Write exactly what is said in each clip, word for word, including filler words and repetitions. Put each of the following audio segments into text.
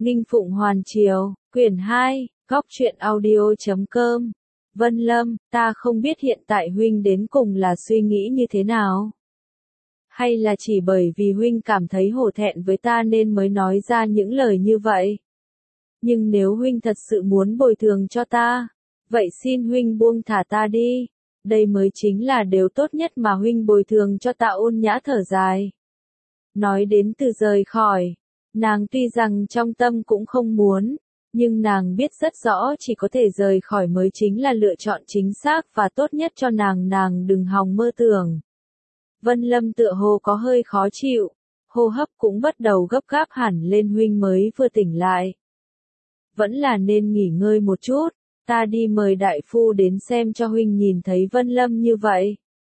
Nghinh Phụng Hoàn Triều, quyển hai, góc truyện audio chấm com. Vân Lâm, ta không biết hiện tại huynh đến cùng là suy nghĩ như thế nào. Hay là chỉ bởi vì huynh cảm thấy hổ thẹn với ta nên mới nói ra những lời như vậy. Nhưng nếu huynh thật sự muốn bồi thường cho ta, vậy xin huynh buông thả ta đi. Đây mới chính là điều tốt nhất mà huynh bồi thường cho ta. Ôn Nhã thở dài. Nói đến từ rời khỏi, nàng tuy rằng trong tâm cũng không muốn, nhưng nàng biết rất rõ chỉ có thể rời khỏi mới chính là lựa chọn chính xác và tốt nhất cho nàng. Nàng đừng hòng mơ tưởng. Vân Lâm tựa hồ có hơi khó chịu, hô hấp cũng bắt đầu gấp gáp hẳn lên. Huynh mới vừa tỉnh lại, vẫn là nên nghỉ ngơi một chút, ta đi mời đại phu đến xem cho huynh. Nhìn thấy Vân Lâm như vậy,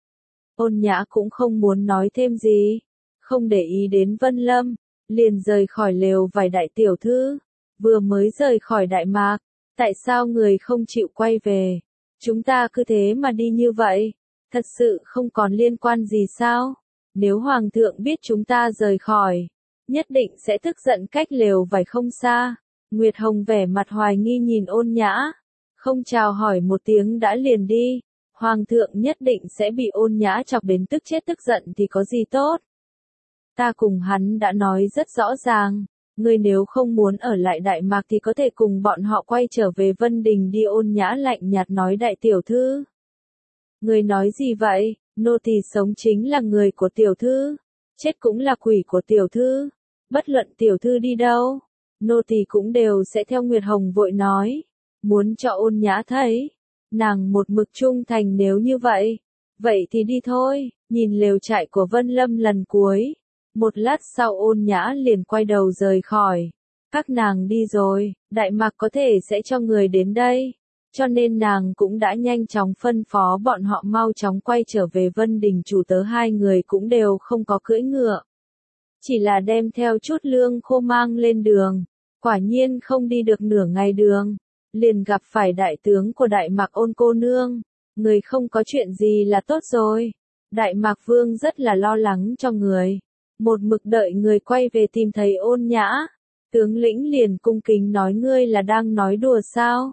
Ôn Nhã cũng không muốn nói thêm gì, không để ý đến Vân Lâm, liền rời khỏi lều vải. Đại tiểu thư, vừa mới rời khỏi Đại Mạc, tại sao người không chịu quay về? Chúng ta cứ thế mà đi như vậy, thật sự không còn liên quan gì sao? Nếu Hoàng thượng biết chúng ta rời khỏi, nhất định sẽ tức giận. Cách lều vải không xa, Nguyệt Hồng vẻ mặt hoài nghi nhìn Ôn Nhã, không chào hỏi một tiếng đã liền đi. Hoàng thượng nhất định sẽ bị Ôn Nhã chọc đến tức chết tức giận thì có gì tốt. Ta cùng hắn đã nói rất rõ ràng, ngươi nếu không muốn ở lại Đại Mạc thì có thể cùng bọn họ quay trở về Vân Đình đi. Ôn Nhã lạnh nhạt nói. Đại tiểu thư, ngươi nói gì vậy? Nô tỳ sống chính là người của tiểu thư, chết cũng là quỷ của tiểu thư. Bất luận tiểu thư đi đâu, nô tỳ cũng đều sẽ theo. Nguyệt Hồng vội nói, muốn cho Ôn Nhã thấy, nàng một mực trung thành. Nếu như vậy, vậy thì đi thôi. Nhìn lều trại của Vân Lâm lần cuối, một lát sau Ôn Nhã liền quay đầu rời khỏi. Các nàng đi rồi, Đại Mạc có thể sẽ cho người đến đây, cho nên nàng cũng đã nhanh chóng phân phó bọn họ mau chóng quay trở về Vân Đình. Chủ tớ hai người cũng đều không có cưỡi ngựa, chỉ là đem theo chút lương khô mang lên đường. Quả nhiên không đi được nửa ngày đường, liền gặp phải đại tướng của Đại Mạc. Ôn cô nương, người không có chuyện gì là tốt rồi. Đại Mạc Vương rất là lo lắng cho người, một mực đợi người quay về. Tìm thấy Ôn Nhã, tướng lĩnh liền cung kính nói, ngươi là đang nói đùa sao?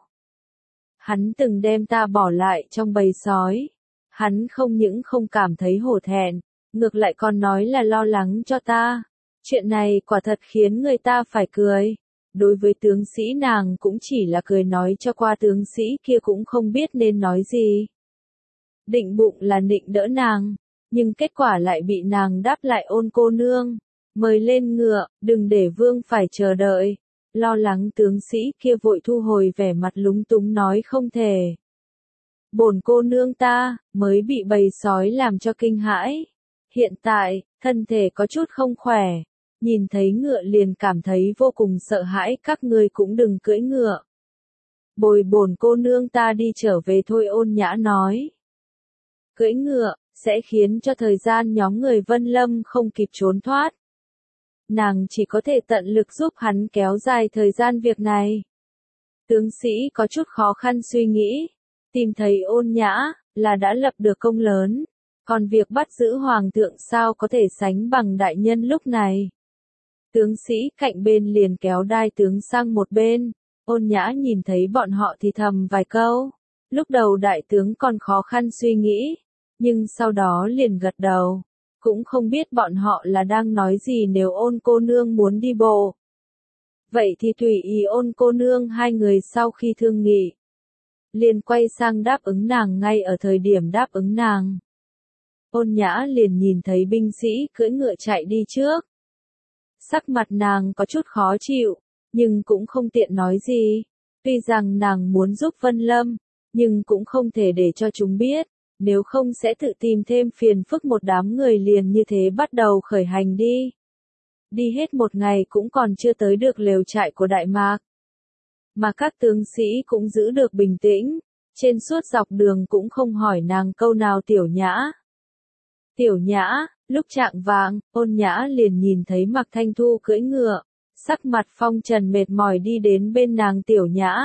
Hắn từng đem ta bỏ lại trong bầy sói, hắn không những không cảm thấy hổ thẹn, ngược lại còn nói là lo lắng cho ta. Chuyện này quả thật khiến người ta phải cười. Đối với tướng sĩ nàng cũng chỉ là cười nói cho qua. Tướng sĩ kia cũng không biết nên nói gì, định bụng là định đỡ nàng, nhưng kết quả lại bị nàng đáp lại. Ôn cô nương, mời lên ngựa, đừng để vương phải chờ đợi. Lo lắng tướng sĩ kia vội thu hồi vẻ mặt lúng túng nói, không thể. Bổn cô nương ta mới bị bầy sói làm cho kinh hãi, hiện tại thân thể có chút không khỏe, nhìn thấy ngựa liền cảm thấy vô cùng sợ hãi. Các ngươi cũng đừng cưỡi ngựa, bồi bổn cô nương ta đi trở về thôi. Ôn Nhã nói, cưỡi ngựa sẽ khiến cho thời gian nhóm người Vân Lâm không kịp trốn thoát. Nàng chỉ có thể tận lực giúp hắn kéo dài thời gian việc này. Tướng sĩ có chút khó khăn suy nghĩ, tìm thấy Ôn Nhã là đã lập được công lớn, còn việc bắt giữ Hoàng thượng sao có thể sánh bằng đại nhân lúc này. Tướng sĩ cạnh bên liền kéo đai tướng sang một bên. Ôn Nhã nhìn thấy bọn họ thì thầm vài câu. Lúc đầu đại tướng còn khó khăn suy nghĩ, nhưng sau đó liền gật đầu, cũng không biết bọn họ là đang nói gì. Nếu Ôn cô nương muốn đi bộ, vậy thì tùy ý Ôn cô nương. Hai người sau khi thương nghị, liền quay sang đáp ứng nàng. Ngay ở thời điểm đáp ứng nàng, Ôn Nhã liền nhìn thấy binh sĩ cưỡi ngựa chạy đi trước. Sắc mặt nàng có chút khó chịu, nhưng cũng không tiện nói gì. Tuy rằng nàng muốn giúp Vân Lâm, nhưng cũng không thể để cho chúng biết, nếu không sẽ tự tìm thêm phiền phức. Một đám người liền như thế bắt đầu khởi hành đi. Đi hết một ngày cũng còn chưa tới được lều trại của Đại Mạc, mà các tướng sĩ cũng giữ được bình tĩnh, trên suốt dọc đường cũng không hỏi nàng câu nào. Tiểu Nhã, Tiểu Nhã, lúc chạng vạng, Ôn Nhã liền nhìn thấy Mạc Thanh Thu cưỡi ngựa, sắc mặt phong trần mệt mỏi đi đến bên nàng. Tiểu Nhã,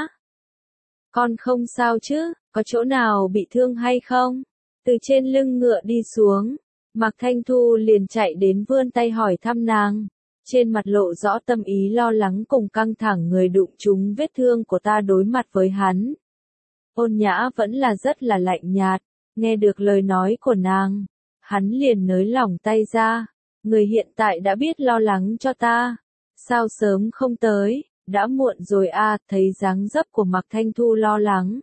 con không sao chứ, có chỗ nào bị thương hay không? Từ trên lưng ngựa đi xuống, Mạc Thanh Thu liền chạy đến vươn tay hỏi thăm nàng. trên mặt lộ rõ tâm ý lo lắng cùng căng thẳng người đụng trúng vết thương của ta đối mặt với hắn. Ôn Nhã vẫn là rất là lạnh nhạt, nghe được lời nói của nàng, hắn liền nới lỏng tay ra, người hiện tại đã biết lo lắng cho ta, sao sớm không tới, đã muộn rồi à, thấy dáng dấp của Mạc Thanh Thu lo lắng.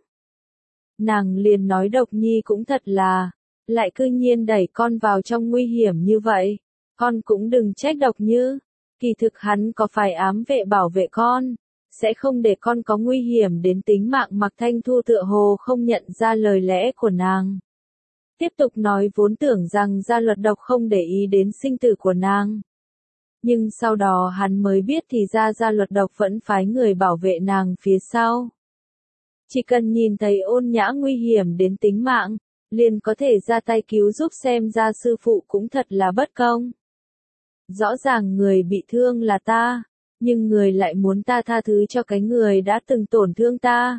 Nàng liền nói Độc Nhi cũng thật là, lại cư nhiên đẩy con vào trong nguy hiểm như vậy, con cũng đừng trách Độc Như, kỳ thực hắn có phải ám vệ bảo vệ con, sẽ không để con có nguy hiểm đến tính mạng. Mạc Thanh Thu tựa hồ không nhận ra lời lẽ của nàng. Tiếp tục nói vốn tưởng rằng Gia Luật Độc không để ý đến sinh tử của nàng. Nhưng sau đó hắn mới biết thì ra Gia Luật Độc vẫn phái người bảo vệ nàng phía sau. Chỉ cần nhìn thấy Ôn Nhã nguy hiểm đến tính mạng, liền có thể ra tay cứu giúp, xem ra sư phụ cũng thật là bất công. Rõ ràng người bị thương là ta, nhưng người lại muốn ta tha thứ cho cái người đã từng tổn thương ta.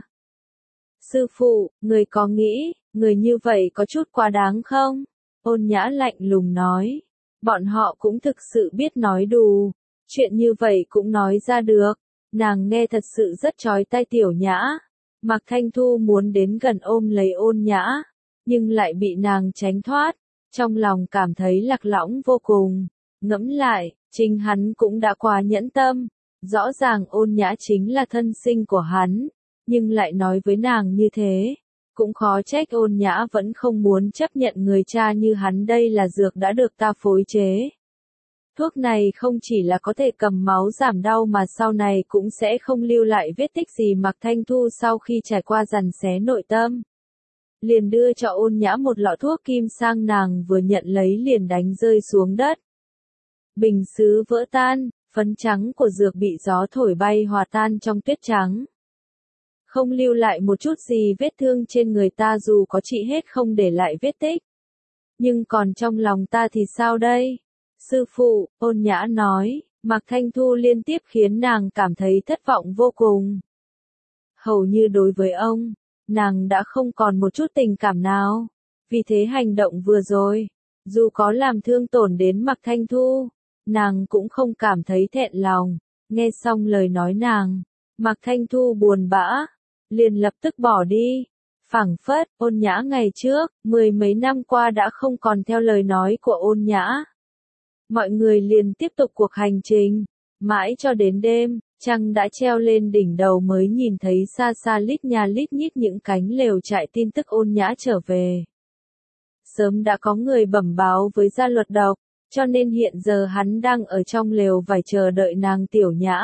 Sư phụ, người có nghĩ, người như vậy có chút quá đáng không? Ôn Nhã lạnh lùng nói. Bọn họ cũng thực sự biết nói đùa, chuyện như vậy cũng nói ra được. Nàng nghe thật sự rất chói tai. Tiểu Nhã, Mạc Thanh Thu muốn đến gần ôm lấy Ôn Nhã, nhưng lại bị nàng tránh thoát, trong lòng cảm thấy lạc lõng vô cùng. Ngẫm lại, chính hắn cũng đã quá nhẫn tâm, rõ ràng Ôn Nhã chính là thân sinh của hắn, nhưng lại nói với nàng như thế, cũng khó trách Ôn Nhã vẫn không muốn chấp nhận người cha như hắn. Đây là dược đã được ta phối chế. Thuốc này không chỉ là có thể cầm máu giảm đau mà sau này cũng sẽ không lưu lại vết tích gì. Mạc Thanh Thu sau khi trải qua dằn xé nội tâm, liền đưa cho Ôn Nhã một lọ thuốc kim sang, nàng vừa nhận lấy liền đánh rơi xuống đất. Bình sứ vỡ tan, phấn trắng của dược bị gió thổi bay hòa tan trong tuyết trắng. Không lưu lại một chút gì vết thương trên người ta, dù có trị hết không để lại vết tích. Nhưng còn trong lòng ta thì sao đây? Sư phụ, Ôn Nhã nói, Mạc Thanh Thu liên tiếp khiến nàng cảm thấy thất vọng vô cùng. Hầu như đối với ông, nàng đã không còn một chút tình cảm nào. Vì thế hành động vừa rồi, dù có làm thương tổn đến Mạc Thanh Thu, nàng cũng không cảm thấy thẹn lòng. Nghe xong lời nói nàng, Mạc Thanh Thu buồn bã, liền lập tức bỏ đi. Phảng phất, Ôn Nhã ngày trước, mười mấy năm qua đã không còn theo lời nói của Ôn Nhã. Mọi người liền tiếp tục cuộc hành trình, mãi cho đến đêm, trăng đã treo lên đỉnh đầu mới nhìn thấy xa xa lít nhà lít nhít những cánh lều trại. Tin tức Ôn Nhã trở về sớm đã có người bẩm báo với Gia Luật Độc, cho nên hiện giờ hắn đang ở trong lều vải chờ đợi nàng. Tiểu Nhã,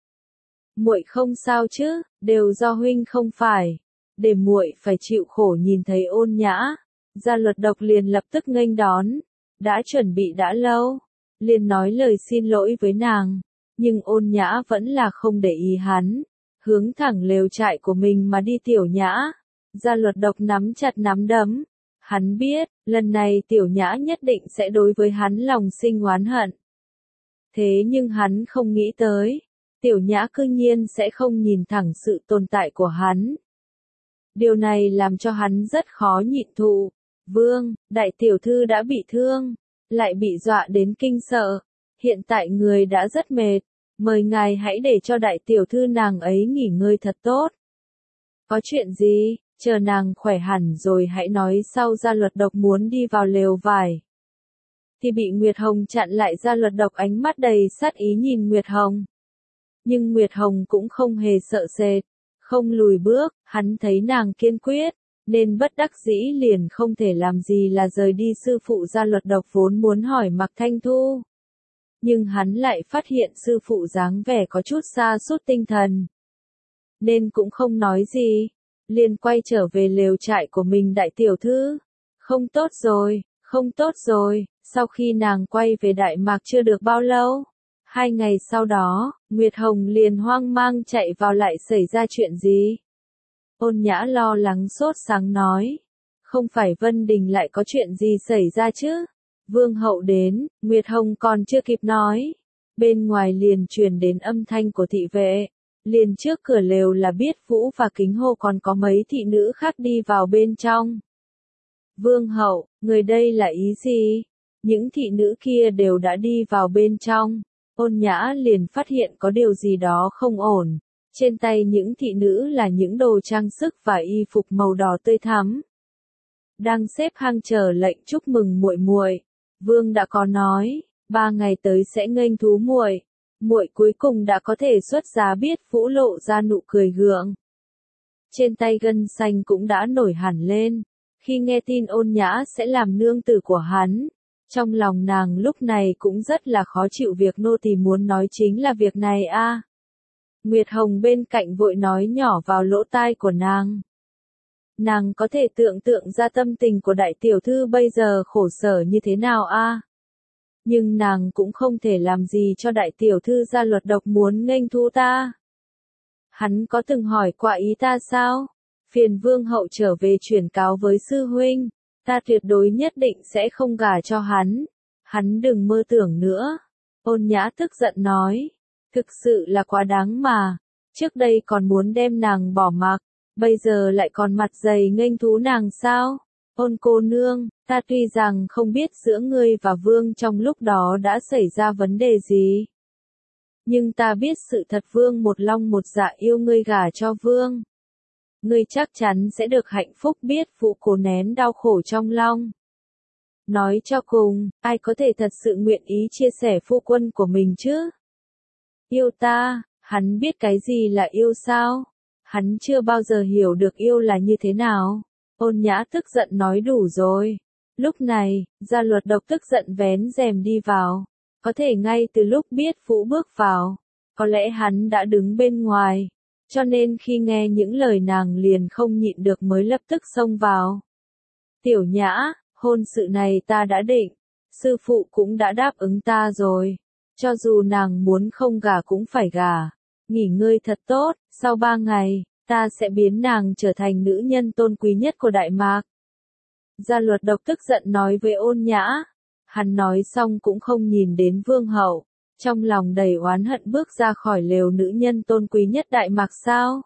muội không sao chứ? Đều do huynh không phải, để muội phải chịu khổ. Nhìn thấy Ôn Nhã, Gia Luật Độc liền lập tức nghênh đón, đã chuẩn bị đã lâu, liền nói lời xin lỗi với nàng, nhưng Ôn Nhã vẫn là không để ý hắn, hướng thẳng lều trại của mình mà đi. Tiểu Nhã, Gia Luật Độc nắm chặt nắm đấm, hắn biết, lần này Tiểu Nhã nhất định sẽ đối với hắn lòng sinh oán hận. Thế nhưng hắn không nghĩ tới, Tiểu Nhã cư nhiên sẽ không nhìn thẳng sự tồn tại của hắn. Điều này làm cho hắn rất khó nhịn thụ. Vương, đại tiểu thư đã bị thương, lại bị dọa đến kinh sợ. Hiện tại người đã rất mệt, mời ngài hãy để cho đại tiểu thư nàng ấy nghỉ ngơi thật tốt. Có chuyện gì, chờ nàng khỏe hẳn rồi hãy nói sau. Gia Luật Độc muốn đi vào lều vải, thì bị Nguyệt Hồng chặn lại. Gia Luật Độc ánh mắt đầy sát ý nhìn Nguyệt Hồng. Nhưng Nguyệt Hồng cũng không hề sợ sệt, không lùi bước. Hắn thấy nàng kiên quyết, nên bất đắc dĩ liền không thể làm gì là rời đi. Sư phụ Gia Luật Độc vốn muốn hỏi Mạc Thanh Thu, nhưng hắn lại phát hiện sư phụ dáng vẻ có chút sa sút tinh thần, nên cũng không nói gì, liền quay trở về lều trại của mình. Đại tiểu thư, không tốt rồi, không tốt rồi. Sau khi nàng quay về Đại Mạc chưa được bao lâu, hai ngày sau đó, Nguyệt Hồng liền hoang mang chạy vào. Lại xảy ra chuyện gì? Ôn Nhã lo lắng sốt sáng nói, không phải Vân Đình lại có chuyện gì xảy ra chứ? Vương hậu đến. Nguyệt Hồng còn chưa kịp nói, bên ngoài liền truyền đến âm thanh của thị vệ. Liền trước cửa lều là biết Vũ và Kính Hô còn có mấy thị nữ khác đi vào bên trong. Vương hậu, người đây là ý gì? Những thị nữ kia đều đã đi vào bên trong. Ôn Nhã liền phát hiện có điều gì đó không ổn. Trên tay những thị nữ là những đồ trang sức và y phục màu đỏ tươi thắm. Đang xếp hàng chờ lệnh chúc mừng muội muội. Vương đã có nói, ba ngày tới sẽ nghênh thú muội. Muội cuối cùng đã có thể xuất giá. Biết Vũ lộ ra nụ cười gượng. Trên tay gân xanh cũng đã nổi hẳn lên. Khi nghe tin Ôn Nhã sẽ làm nương tử của hắn, trong lòng nàng lúc này cũng rất là khó chịu. Việc nô tỳ muốn nói chính là việc này a. À. Nguyệt Hồng bên cạnh vội nói nhỏ vào lỗ tai của nàng. Nàng có thể tưởng tượng ra tâm tình của đại tiểu thư bây giờ khổ sở như thế nào a. À. Nhưng nàng cũng không thể làm gì cho đại tiểu thư. Gia Luật Độc muốn nghênh thú ta. Hắn có từng hỏi qua ý ta sao? Phiền vương hậu trở về chuyển cáo với sư huynh, ta tuyệt đối nhất định sẽ không gả cho hắn. Hắn đừng mơ tưởng nữa. Ôn Nhã tức giận nói, thực sự là quá đáng mà. Trước đây còn muốn đem nàng bỏ mặc, bây giờ lại còn mặt dày nghênh thú nàng sao? Ôn cô nương, ta tuy rằng không biết giữa ngươi và vương trong lúc đó đã xảy ra vấn đề gì. Nhưng ta biết sự thật, vương một long một dạ yêu ngươi, gả cho vương. Ngươi chắc chắn sẽ được hạnh phúc. Biết Vũ cố nén đau khổ trong lòng. Nói cho cùng, ai có thể thật sự nguyện ý chia sẻ phu quân của mình chứ? Yêu ta, hắn biết cái gì là yêu sao? Hắn chưa bao giờ hiểu được yêu là như thế nào. Ôn Nhã tức giận nói đủ rồi. Lúc này, Gia Luật Độc tức giận vén rèm đi vào. Có thể ngay từ lúc biết Vũ bước vào, có lẽ hắn đã đứng bên ngoài. Cho nên khi nghe những lời nàng liền không nhịn được mới lập tức xông vào. Tiểu Nhã, hôn sự này ta đã định. Sư phụ cũng đã đáp ứng ta rồi. Cho dù nàng muốn không gả cũng phải gả. Nghỉ ngơi thật tốt, sau ba ngày, ta sẽ biến nàng trở thành nữ nhân tôn quý nhất của Đại Mạc. Gia Luật Độc tức giận nói với Ôn Nhã. Hắn nói xong cũng không nhìn đến vương hậu. Trong lòng đầy oán hận bước ra khỏi lều. Nữ nhân tôn quý nhất Đại Mạc sao?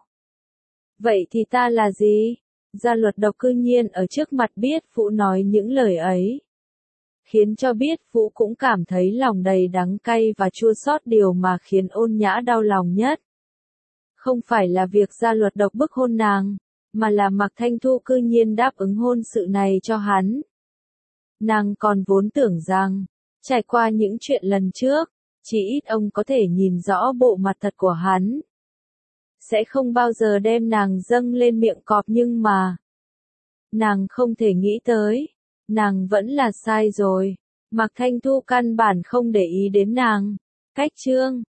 Vậy thì ta là gì? Gia Luật Độc cư nhiên ở trước mặt Biết Vũ nói những lời ấy. Khiến cho Biết Vũ cũng cảm thấy lòng đầy đắng cay và chua xót. Điều mà khiến Ôn Nhã đau lòng nhất không phải là việc Gia Luật Độc bức hôn nàng, mà là Mạc Thanh Thu cư nhiên đáp ứng hôn sự này cho hắn. Nàng còn vốn tưởng rằng, trải qua những chuyện lần trước, chỉ ít ông có thể nhìn rõ bộ mặt thật của hắn. Sẽ không bao giờ đem nàng dâng lên miệng cọp, nhưng mà nàng không thể nghĩ tới, nàng vẫn là sai rồi. Mạc Thanh Thu căn bản không để ý đến nàng. Cách chương